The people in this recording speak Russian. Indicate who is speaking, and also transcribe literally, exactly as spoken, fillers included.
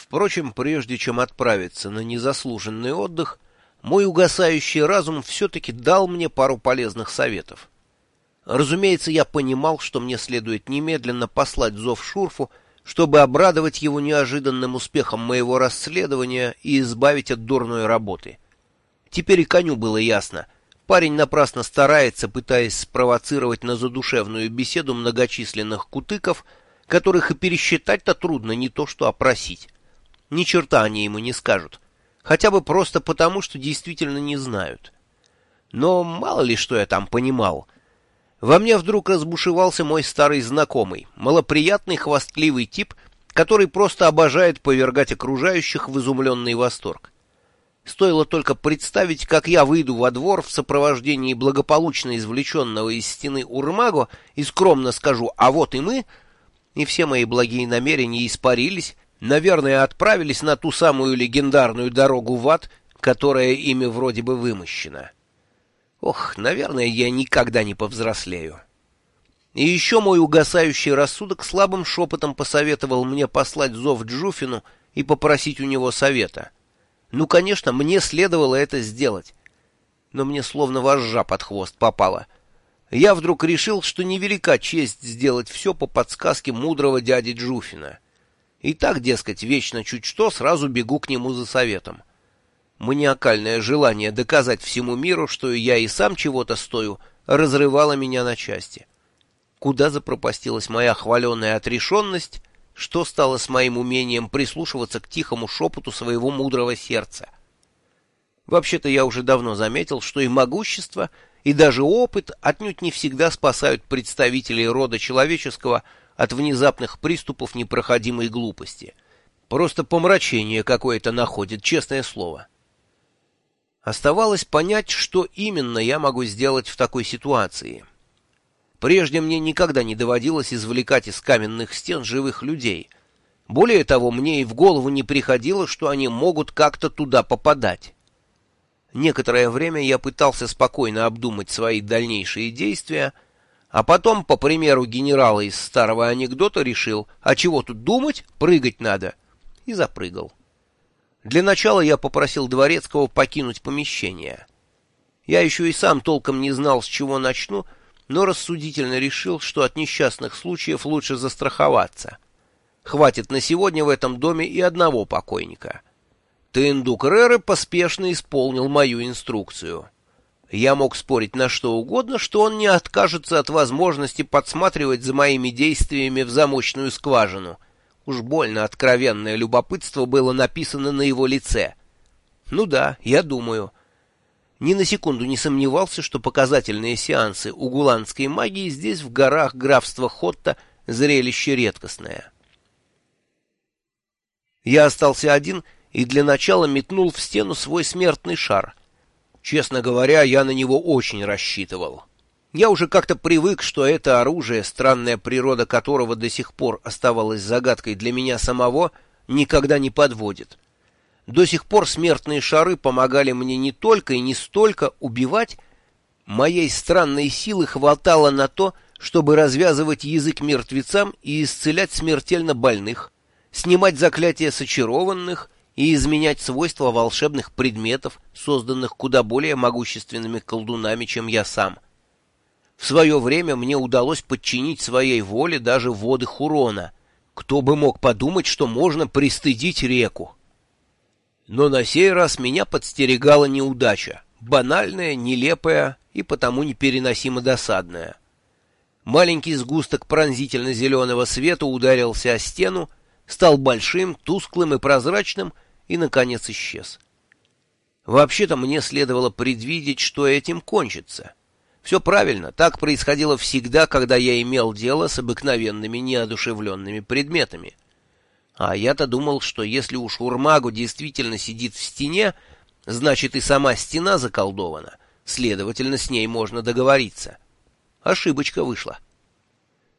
Speaker 1: Впрочем, прежде чем отправиться на незаслуженный отдых, мой угасающий разум все-таки дал мне пару полезных советов. Разумеется, я понимал, что мне следует немедленно послать зов Шурфу, чтобы обрадовать его неожиданным успехом моего расследования и избавить от дурной работы. Теперь и коню было ясно. Парень напрасно старается, пытаясь спровоцировать на задушевную беседу многочисленных кутыков, которых и пересчитать-то трудно, не то что опросить. Ни черта они ему не скажут. Хотя бы просто потому, что действительно не знают. Но мало ли что я там понимал. Во мне вдруг разбушевался мой старый знакомый, малоприятный хвастливый тип, который просто обожает повергать окружающих в изумленный восторг. Стоило только представить, как я выйду во двор в сопровождении благополучно извлеченного из стены Урмаго и скромно скажу «а вот и мы», и все мои благие намерения испарились, наверное, отправились на ту самую легендарную дорогу в ад, которая ими вроде бы вымощена. Ох, наверное, я никогда не повзрослею. И еще мой угасающий рассудок слабым шепотом посоветовал мне послать зов Джуфину и попросить у него совета. Ну, конечно, мне следовало это сделать. Но мне словно вожжа под хвост попала. Я вдруг решил, что невелика честь сделать все по подсказке мудрого дяди Джуфина. И так, дескать, вечно чуть что, сразу бегу к нему за советом. Маниакальное желание доказать всему миру, что я и сам чего-то стою, разрывало меня на части. Куда запропастилась моя хваленая отрешенность, что стало с моим умением прислушиваться к тихому шепоту своего мудрого сердца? Вообще-то я уже давно заметил, что и могущество, и даже опыт отнюдь не всегда спасают представителей рода человеческого от внезапных приступов непроходимой глупости. Просто помрачение какое-то находит, честное слово. Оставалось понять, что именно я могу сделать в такой ситуации. Прежде мне никогда не доводилось извлекать из каменных стен живых людей. Более того, мне и в голову не приходило, что они могут как-то туда попадать. Некоторое время я пытался спокойно обдумать свои дальнейшие действия, а потом, по примеру генерала из старого анекдота, решил, а чего тут думать, прыгать надо, и запрыгал. Для начала я попросил дворецкого покинуть помещение. Я еще и сам толком не знал, с чего начну, но рассудительно решил, что от несчастных случаев лучше застраховаться. Хватит на сегодня в этом доме и одного покойника. Тендук Реры поспешно исполнил мою инструкцию. Я мог спорить на что угодно, что он не откажется от возможности подсматривать за моими действиями в замочную скважину. Уж больно откровенное любопытство было написано на его лице. Ну да, я думаю. Ни на секунду не сомневался, что показательные сеансы угуланской магии здесь, в горах графства Хотта, зрелище редкостное. Я остался один и для начала метнул в стену свой смертный шар. Честно говоря, я на него очень рассчитывал. Я уже как-то привык, что это оружие, странная природа которого до сих пор оставалась загадкой для меня самого, никогда не подводит. До сих пор смертные шары помогали мне не только и не столько убивать, моей странной силы хватало на то, чтобы развязывать язык мертвецам и исцелять смертельно больных, снимать заклятия с очарованных и изменять свойства волшебных предметов, созданных куда более могущественными колдунами, чем я сам. В свое время мне удалось подчинить своей воле даже воды Хурона. Кто бы мог подумать, что можно пристыдить реку? Но на сей раз меня подстерегала неудача, банальная, нелепая и потому непереносимо досадная. Маленький сгусток пронзительно-зеленого света ударился о стену, стал большим, тусклым и прозрачным и, наконец, исчез. Вообще-то мне следовало предвидеть, что этим кончится. Все правильно, так происходило всегда, когда я имел дело с обыкновенными неодушевленными предметами. А я-то думал, что если уж Урмагу действительно сидит в стене, значит и сама стена заколдована, следовательно, с ней можно договориться. Ошибочка вышла.